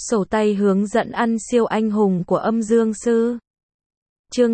Sổ tay hướng dẫn ăn siêu anh hùng của âm dương sư. Chương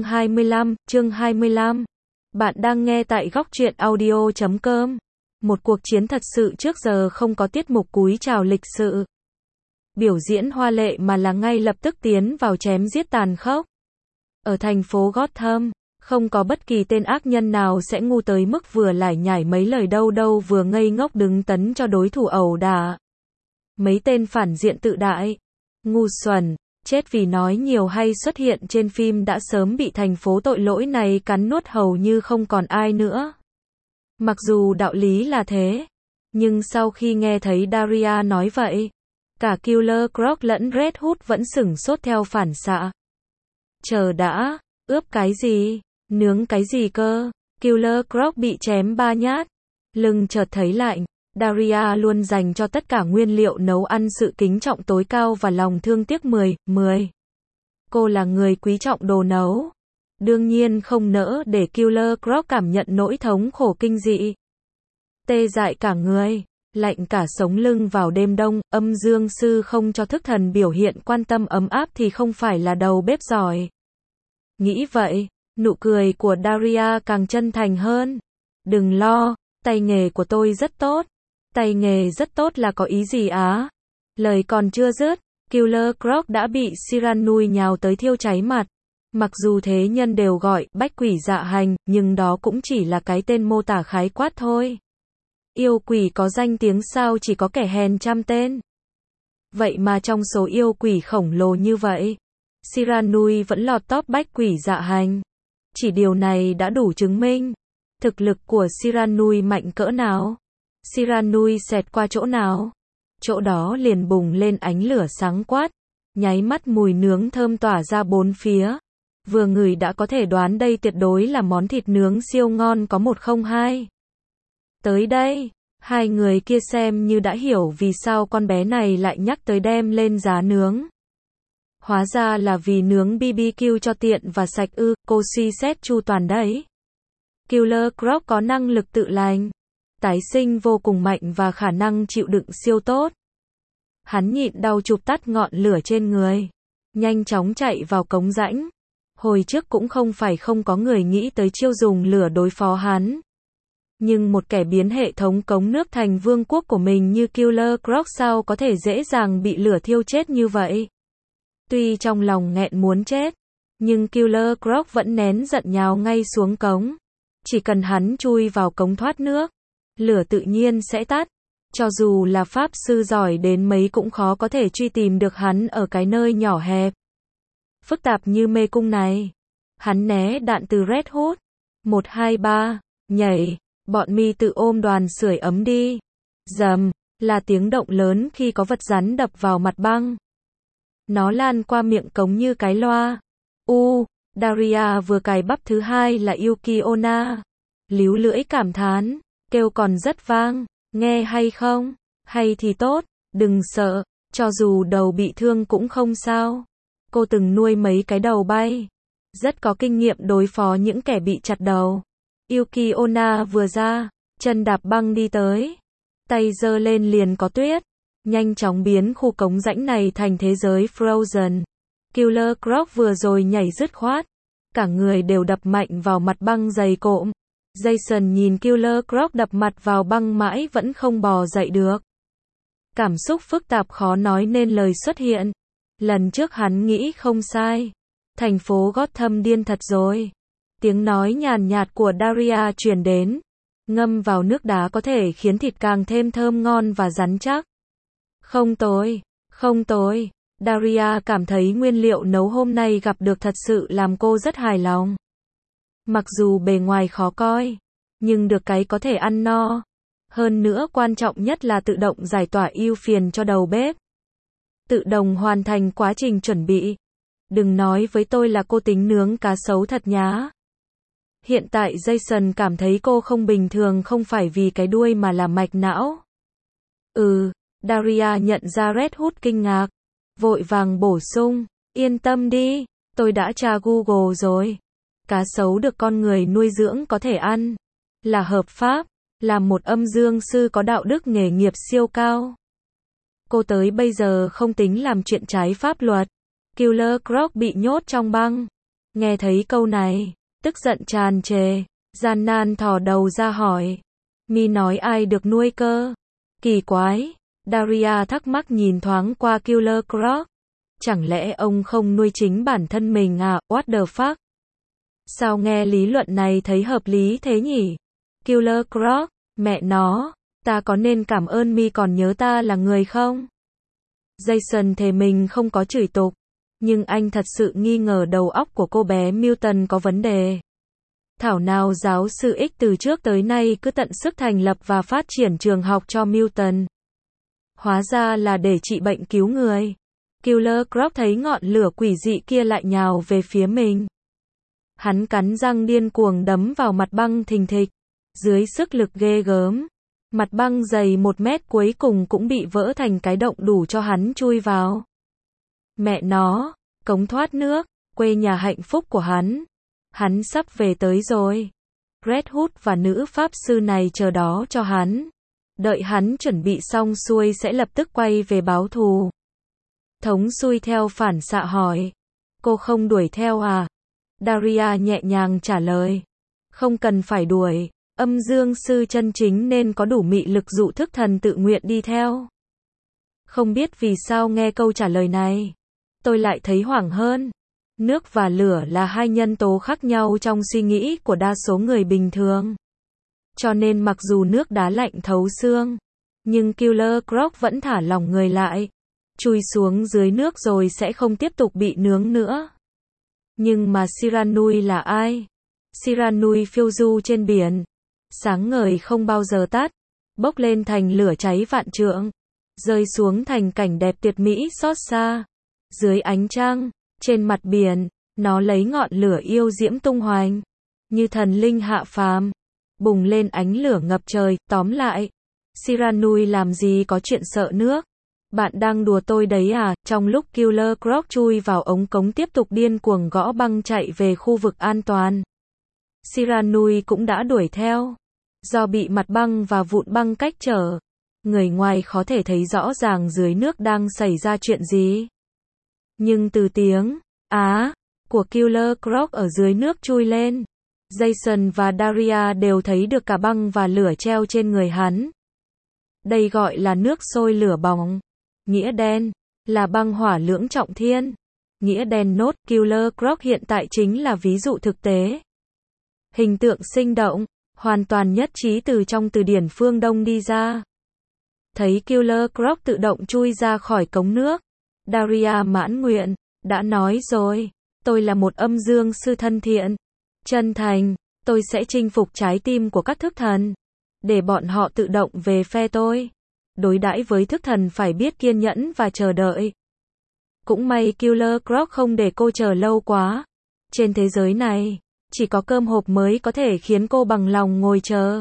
25. Bạn đang nghe tại góc truyện audio.com. Một cuộc chiến thật sự trước giờ không có tiết mục cúi chào lịch sự. Biểu diễn hoa lệ mà là ngay lập tức tiến vào chém giết tàn khốc. Ở thành phố Gotham, không có bất kỳ tên ác nhân nào sẽ ngu tới mức vừa lải nhải mấy lời đâu vừa ngây ngốc đứng tấn cho đối thủ ẩu đả. Mấy tên phản diện tự đại, ngu xuẩn, chết vì nói nhiều hay xuất hiện trên phim đã sớm bị thành phố tội lỗi này cắn nuốt hầu như không còn ai nữa. Mặc dù đạo lý là thế, nhưng sau khi nghe thấy Daria nói vậy, cả Killer Croc lẫn Red Hood vẫn sửng sốt theo phản xạ. Chờ đã, ướp cái gì? Nướng cái gì cơ? Killer Croc bị chém 3 nhát, lưng chợt thấy lạnh. Daria luôn dành cho tất cả nguyên liệu nấu ăn sự kính trọng tối cao và lòng thương tiếc 10. Cô là người quý trọng đồ nấu. Đương nhiên không nỡ để Killer Croc cảm nhận nỗi thống khổ kinh dị. Tê dại cả người, lạnh cả sống lưng vào đêm đông, âm dương sư không cho thức thần biểu hiện quan tâm ấm áp thì không phải là đầu bếp giỏi. Nghĩ vậy, nụ cười của Daria càng chân thành hơn. Đừng lo, tay nghề của tôi rất tốt. Tay nghề rất tốt là có ý gì á? Lời còn chưa dứt, Killer Croc đã bị Siranui nhào tới thiêu cháy mặt. Mặc dù thế nhân đều gọi bách quỷ dạ hành, nhưng đó cũng chỉ là cái tên mô tả khái quát thôi. Yêu quỷ có danh tiếng sao chỉ có kẻ hèn trăm tên. Vậy mà trong số yêu quỷ khổng lồ như vậy, Siranui vẫn lọt top bách quỷ dạ hành. Chỉ điều này đã đủ chứng minh thực lực của Siranui mạnh cỡ nào. Siranui xẹt qua chỗ nào, chỗ đó liền bùng lên ánh lửa sáng quát, nháy mắt mùi nướng thơm tỏa ra bốn phía. Vừa ngửi đã có thể đoán đây tuyệt đối là món thịt nướng siêu ngon có 102. Tới đây, hai người kia xem như đã hiểu vì sao con bé này lại nhắc tới đem lên giá nướng. Hóa ra là vì nướng BBQ cho tiện và sạch ư, cô suy xét chu toàn đấy. Killer Croc có năng lực tự lành, tái sinh vô cùng mạnh và khả năng chịu đựng siêu tốt. Hắn nhịn đau chụp tắt ngọn lửa trên người, nhanh chóng chạy vào cống rãnh. Hồi trước cũng không phải không có người nghĩ tới chiêu dùng lửa đối phó hắn. Nhưng một kẻ biến hệ thống cống nước thành vương quốc của mình như Killer Croc sao có thể dễ dàng bị lửa thiêu chết như vậy. Tuy trong lòng nghẹn muốn chết, nhưng Killer Croc vẫn nén giận nhào ngay xuống cống. Chỉ cần hắn chui vào cống thoát nước, lửa tự nhiên sẽ tắt. Cho dù là pháp sư giỏi đến mấy cũng khó có thể truy tìm được hắn ở cái nơi nhỏ hẹp, phức tạp như mê cung này. Hắn né đạn từ Red Hood. 1, 2, 3, nhảy, bọn mi tự ôm đoàn sưởi ấm đi. Rầm, là tiếng động lớn khi có vật rắn đập vào mặt băng. Nó lan qua miệng cống như cái loa. Daria vừa cài bắp thứ hai là Yuki Onna. Líu lưỡi cảm thán, kêu còn rất vang, nghe hay không? Hay thì tốt, đừng sợ, cho dù đầu bị thương cũng không sao. Cô từng nuôi mấy cái đầu bay, rất có kinh nghiệm đối phó những kẻ bị chặt đầu. Yuki Onna vừa ra, chân đạp băng đi tới, tay giơ lên liền có tuyết, nhanh chóng biến khu cống rãnh này thành thế giới Frozen. Killer Croc vừa rồi nhảy dứt khoát, cả người đều đập mạnh vào mặt băng dày cộm. Jason nhìn Killer Croc đập mặt vào băng mãi vẫn không bò dậy được. Cảm xúc phức tạp khó nói nên lời xuất hiện. Lần trước hắn nghĩ không sai. Thành phố Gotham điên thật rồi. Tiếng nói nhàn nhạt của Daria truyền đến. Ngâm vào nước đá có thể khiến thịt càng thêm thơm ngon và rắn chắc. Không tồi. Daria cảm thấy nguyên liệu nấu hôm nay gặp được thật sự làm cô rất hài lòng. Mặc dù bề ngoài khó coi, nhưng được cái có thể ăn no. Hơn nữa quan trọng nhất là tự động giải tỏa ưu phiền cho đầu bếp. Tự động hoàn thành quá trình chuẩn bị. Đừng nói với tôi là cô tính nướng cá sấu thật nhá. Hiện tại Jason cảm thấy cô không bình thường không phải vì cái đuôi mà là mạch não. Daria nhận ra Red Hood kinh ngạc. Vội vàng bổ sung, yên tâm đi, tôi đã tra Google rồi. Cá sấu được con người nuôi dưỡng có thể ăn, là hợp pháp, là một âm dương sư có đạo đức nghề nghiệp siêu cao. Cô tới bây giờ không tính làm chuyện trái pháp luật. Killer Croc bị nhốt trong băng. Nghe thấy câu này, tức giận tràn trề, gian nan thò đầu ra hỏi. Mi nói ai được nuôi cơ? Kỳ quái. Daria thắc mắc nhìn thoáng qua Killer Croc. Chẳng lẽ ông không nuôi chính bản thân mình à? What the fuck? Sao nghe lý luận này thấy hợp lý thế nhỉ? Killer Croc, mẹ nó, ta có nên cảm ơn Mi còn nhớ ta là người không? Jason thề mình không có chửi tục, nhưng anh thật sự nghi ngờ đầu óc của cô bé Milton có vấn đề. Thảo nào giáo sư X từ trước tới nay cứ tận sức thành lập và phát triển trường học cho Milton. Hóa ra là để trị bệnh cứu người. Killer Croc thấy ngọn lửa quỷ dị kia lại nhào về phía mình. Hắn cắn răng điên cuồng đấm vào mặt băng thình thịch. Dưới sức lực ghê gớm, mặt băng dày 1 mét cuối cùng cũng bị vỡ thành cái động đủ cho hắn chui vào. Mẹ nó, cống thoát nước, quê nhà hạnh phúc của hắn. Hắn sắp về tới rồi. Red Hood và nữ pháp sư này chờ đó cho hắn. Đợi hắn chuẩn bị xong xuôi sẽ lập tức quay về báo thù. Thống xuôi theo phản xạ hỏi. Cô không đuổi theo à? Daria nhẹ nhàng trả lời. Không cần phải đuổi. Âm dương sư chân chính nên có đủ mị lực dụ thức thần tự nguyện đi theo. Không biết vì sao nghe câu trả lời này, tôi lại thấy hoảng hơn. Nước và lửa là hai nhân tố khác nhau trong suy nghĩ của đa số người bình thường. Cho nên mặc dù nước đá lạnh thấu xương, nhưng Killer Croc vẫn thả lỏng người lại. Chui xuống dưới nước rồi sẽ không tiếp tục bị nướng nữa. Nhưng mà Siranui là ai? Siranui phiêu du trên biển. Sáng ngời không bao giờ tắt. Bốc lên thành lửa cháy vạn trượng. Rơi xuống thành cảnh đẹp tuyệt mỹ xót xa. Dưới ánh trăng, trên mặt biển, nó lấy ngọn lửa yêu diễm tung hoành. Như thần linh hạ phàm. Bùng lên ánh lửa ngập trời. Tóm lại, Siranui làm gì có chuyện sợ nước. Bạn đang đùa tôi đấy à? Trong lúc Killer Croc chui vào ống cống tiếp tục điên cuồng gõ băng chạy về khu vực an toàn, Siranui cũng đã đuổi theo. Do bị mặt băng và vụn băng cách trở, người ngoài khó thể thấy rõ ràng dưới nước đang xảy ra chuyện gì. Nhưng từ tiếng á của Killer Croc ở dưới nước chui lên, Jason và Daria đều thấy được cả băng và lửa treo trên người hắn. Đây gọi là nước sôi lửa bỏng. Nghĩa đen là băng hỏa lưỡng trọng thiên. Nghĩa đen nốt Killer Croc hiện tại chính là ví dụ thực tế. Hình tượng sinh động, hoàn toàn nhất trí từ trong từ điển phương Đông đi ra. Thấy Killer Croc tự động chui ra khỏi cống nước, Daria mãn nguyện, đã nói rồi, tôi là một âm dương sư thân thiện, chân thành, tôi sẽ chinh phục trái tim của các thức thần, để bọn họ tự động về phe tôi. Đối đãi với thức thần phải biết kiên nhẫn và chờ đợi. Cũng may Killer Croc không để cô chờ lâu quá. Trên thế giới này, chỉ có cơm hộp mới có thể khiến cô bằng lòng ngồi chờ.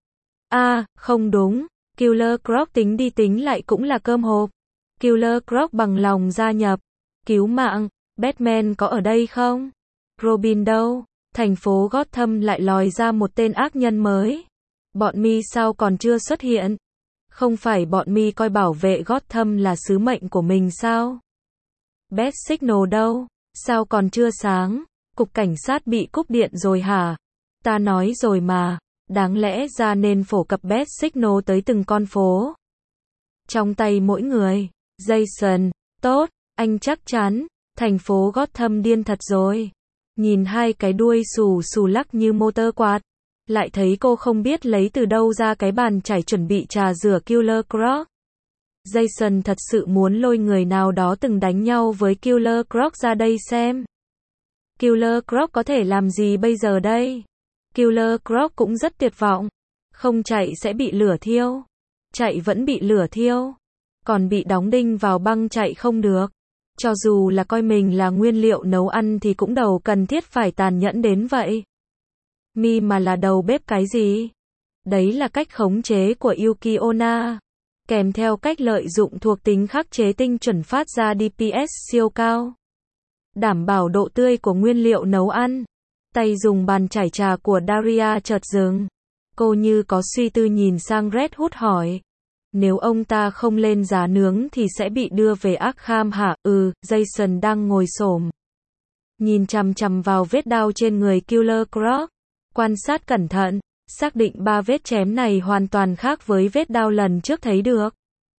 Không đúng, Killer Croc tính đi tính lại cũng là cơm hộp. Killer Croc bằng lòng gia nhập. Cứu mạng, Batman có ở đây không? Robin đâu? Thành phố Gotham lại lòi ra một tên ác nhân mới. Bọn mi sao còn chưa xuất hiện? Không phải bọn mi coi bảo vệ Gotham là sứ mệnh của mình sao? Bat Signal đâu? Sao còn chưa sáng? Cục cảnh sát bị cúp điện rồi hả? Ta nói rồi mà, đáng lẽ ra nên phổ cập Bat Signal tới từng con phố. Trong tay mỗi người. Jason, tốt, anh chắc chắn, thành phố Gotham điên thật rồi. Nhìn hai cái đuôi xù xù lắc như motor quạt. Lại thấy cô không biết lấy từ đâu ra cái bàn chải chuẩn bị trà rửa Killer Croc. Jason thật sự muốn lôi người nào đó từng đánh nhau với Killer Croc ra đây xem. Killer Croc có thể làm gì bây giờ đây? Killer Croc cũng rất tuyệt vọng. Không chạy sẽ bị lửa thiêu. Chạy vẫn bị lửa thiêu. Còn bị đóng đinh vào băng chạy không được. Cho dù là coi mình là nguyên liệu nấu ăn thì cũng đâu cần thiết phải tàn nhẫn đến vậy. Mi mà là đầu bếp cái gì? Đấy là cách khống chế của Yuki Onna. Kèm theo cách lợi dụng thuộc tính khắc chế tinh chuẩn phát ra DPS siêu cao. Đảm bảo độ tươi của nguyên liệu nấu ăn. Tay dùng bàn chải trà của Daria chợt dừng. Cô như có suy tư nhìn sang Red Hood hỏi. Nếu ông ta không lên giá nướng thì sẽ bị đưa về Arkham hả? Jason đang ngồi xổm, nhìn chằm chằm vào vết đao trên người Killer Croc. Quan sát cẩn thận, xác định 3 vết chém này hoàn toàn khác với vết đao lần trước thấy được.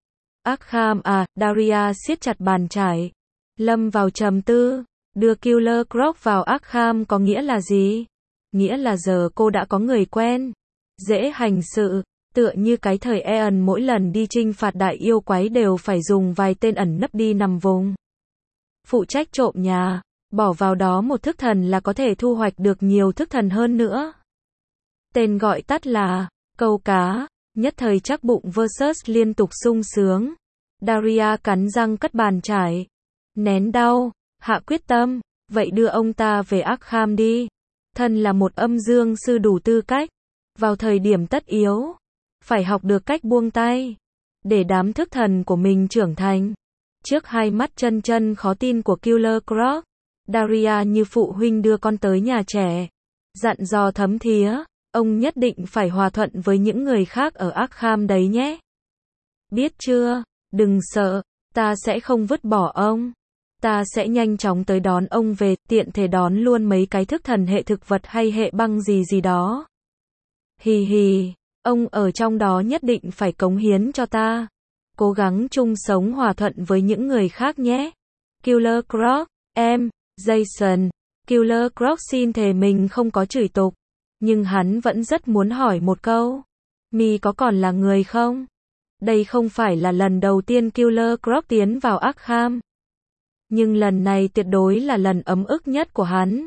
Arkham à, Daria siết chặt bàn chải. Lâm vào trầm tư, đưa Killer Croc vào Arkham có nghĩa là gì? Nghĩa là giờ cô đã có người quen, dễ hành sự, tựa như cái thời Eon mỗi lần đi chinh phạt đại yêu quái đều phải dùng vài tên ẩn nấp đi nằm vùng. Phụ trách trộm nhà, bỏ vào đó một thức thần là có thể thu hoạch được nhiều thức thần hơn nữa. Tên gọi tắt là câu cá. Nhất thời chắc bụng versus liên tục sung sướng. Daria cắn răng cất bàn chải, nén đau, hạ quyết tâm, vậy đưa ông ta về Arkham đi. Thân là một âm dương sư đủ tư cách, vào thời điểm tất yếu, phải học được cách buông tay, để đám thức thần của mình trưởng thành. Trước hai mắt chân chân khó tin của Killer Croc, Daria như phụ huynh đưa con tới nhà trẻ, dặn dò thấm thía, ông nhất định phải hòa thuận với những người khác ở Arkham đấy nhé. Biết chưa, đừng sợ, ta sẽ không vứt bỏ ông. Ta sẽ nhanh chóng tới đón ông về, tiện thể đón luôn mấy cái thức thần hệ thực vật hay hệ băng gì gì đó. Hì hì, ông ở trong đó nhất định phải cống hiến cho ta. Cố gắng chung sống hòa thuận với những người khác nhé. Killer Croc, em, Jason. Killer Croc xin thề mình không có chửi tục, nhưng hắn vẫn rất muốn hỏi một câu. Mi có còn là người không? Đây không phải là lần đầu tiên Killer Croc tiến vào Arkham, nhưng lần này tuyệt đối là lần ấm ức nhất của hắn.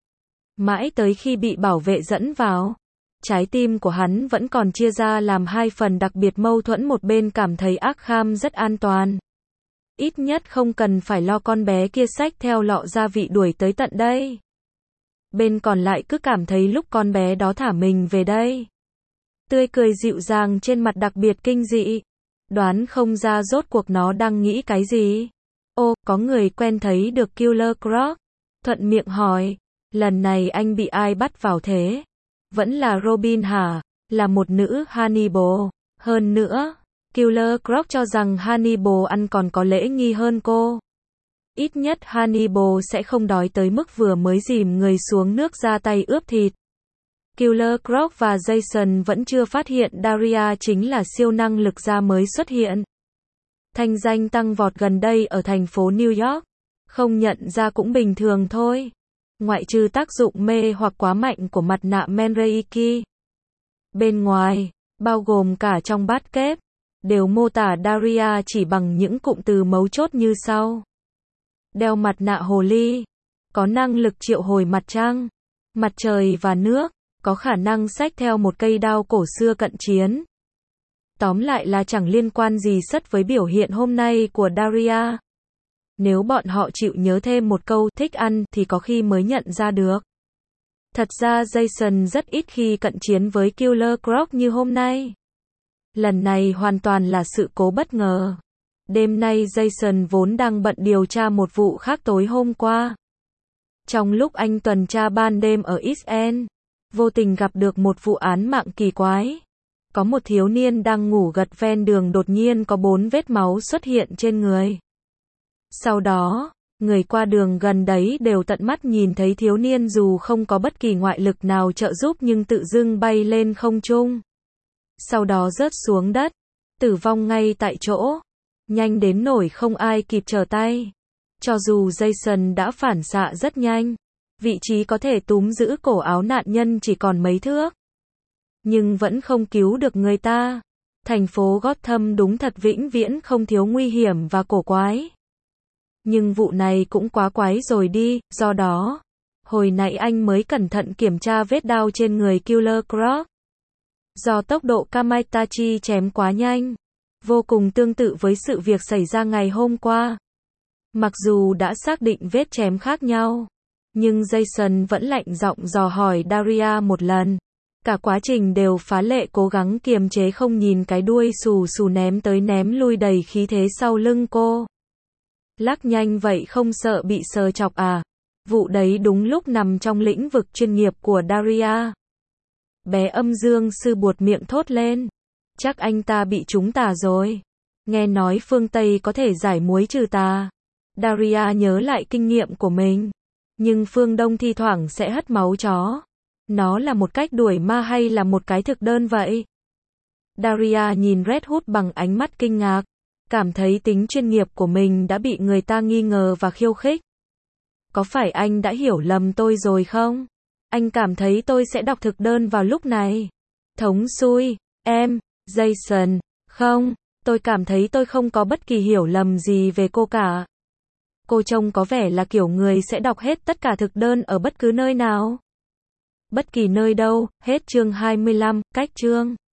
Mãi tới khi bị bảo vệ dẫn vào, trái tim của hắn vẫn còn chia ra làm hai phần đặc biệt mâu thuẫn. Một bên cảm thấy Arkham rất an toàn, ít nhất không cần phải lo con bé kia xách theo lọ gia vị đuổi tới tận đây. Bên còn lại cứ cảm thấy lúc con bé đó thả mình về đây, tươi cười dịu dàng trên mặt đặc biệt kinh dị. Đoán không ra rốt cuộc nó đang nghĩ cái gì. Ô, có người quen thấy được Killer Croc, thuận miệng hỏi, lần này anh bị ai bắt vào thế? Vẫn là Robin hả? Là một nữ Hannibal. Hơn nữa, Killer Croc cho rằng Hannibal ăn còn có lễ nghi hơn cô. Ít nhất Hannibal sẽ không đói tới mức vừa mới dìm người xuống nước ra tay ướp thịt. Killer Croc và Jason vẫn chưa phát hiện Daria chính là siêu năng lực gia mới xuất hiện. Thanh danh tăng vọt gần đây ở thành phố New York. Không nhận ra cũng bình thường thôi. Ngoại trừ tác dụng mê hoặc quá mạnh của mặt nạ Mandrake. Bên ngoài, bao gồm cả trong bát kép, đều mô tả Daria chỉ bằng những cụm từ mấu chốt như sau. Đeo mặt nạ hồ ly, có năng lực triệu hồi mặt trăng, mặt trời và nước, có khả năng xách theo một cây đao cổ xưa cận chiến. Tóm lại là chẳng liên quan gì sất với biểu hiện hôm nay của Daria. Nếu bọn họ chịu nhớ thêm một câu thích ăn thì có khi mới nhận ra được. Thật ra Jason rất ít khi cận chiến với Killer Croc như hôm nay. Lần này hoàn toàn là sự cố bất ngờ. Đêm nay Jason vốn đang bận điều tra một vụ khác tối hôm qua. Trong lúc anh tuần tra ban đêm ở East End, vô tình gặp được một vụ án mạng kỳ quái. Có một thiếu niên đang ngủ gật ven đường, đột nhiên có 4 vết máu xuất hiện trên người. Sau đó, người qua đường gần đấy đều tận mắt nhìn thấy thiếu niên dù không có bất kỳ ngoại lực nào trợ giúp nhưng tự dưng bay lên không trung. Sau đó rớt xuống đất, tử vong ngay tại chỗ. Nhanh đến nỗi không ai kịp trở tay. Cho dù Jason đã phản xạ rất nhanh, vị trí có thể túm giữ cổ áo nạn nhân chỉ còn mấy thước, nhưng vẫn không cứu được người ta. Thành phố Gotham đúng thật vĩnh viễn không thiếu nguy hiểm và cổ quái. Nhưng vụ này cũng quá quái rồi đi, do đó, hồi nãy anh mới cẩn thận kiểm tra vết đao trên người Killer Croc. Do tốc độ Kamaitachi chém quá nhanh, vô cùng tương tự với sự việc xảy ra ngày hôm qua. Mặc dù đã xác định vết chém khác nhau, nhưng Jason vẫn lạnh giọng dò hỏi Daria một lần. Cả quá trình đều phá lệ cố gắng kiềm chế không nhìn cái đuôi xù xù ném tới ném lui đầy khí thế sau lưng cô. Lắc nhanh vậy không sợ bị sờ chọc à? Vụ đấy đúng lúc nằm trong lĩnh vực chuyên nghiệp của Daria. Bé âm dương sư buột miệng thốt lên. Chắc anh ta bị trúng tà rồi. Nghe nói phương Tây có thể giải muối trừ tà. Daria nhớ lại kinh nghiệm của mình. Nhưng phương Đông thi thoảng sẽ hất máu chó. Nó là một cách đuổi ma hay là một cái thực đơn vậy? Daria nhìn Red Hood bằng ánh mắt kinh ngạc. Cảm thấy tính chuyên nghiệp của mình đã bị người ta nghi ngờ và khiêu khích. Có phải anh đã hiểu lầm tôi rồi không? Anh cảm thấy tôi sẽ đọc thực đơn vào lúc này. Thống xui, em, Jason, không, tôi cảm thấy tôi không có bất kỳ hiểu lầm gì về cô cả. Cô trông có vẻ là kiểu người sẽ đọc hết tất cả thực đơn ở bất cứ nơi nào. Bất kỳ nơi đâu, hết chương 25, cách chương.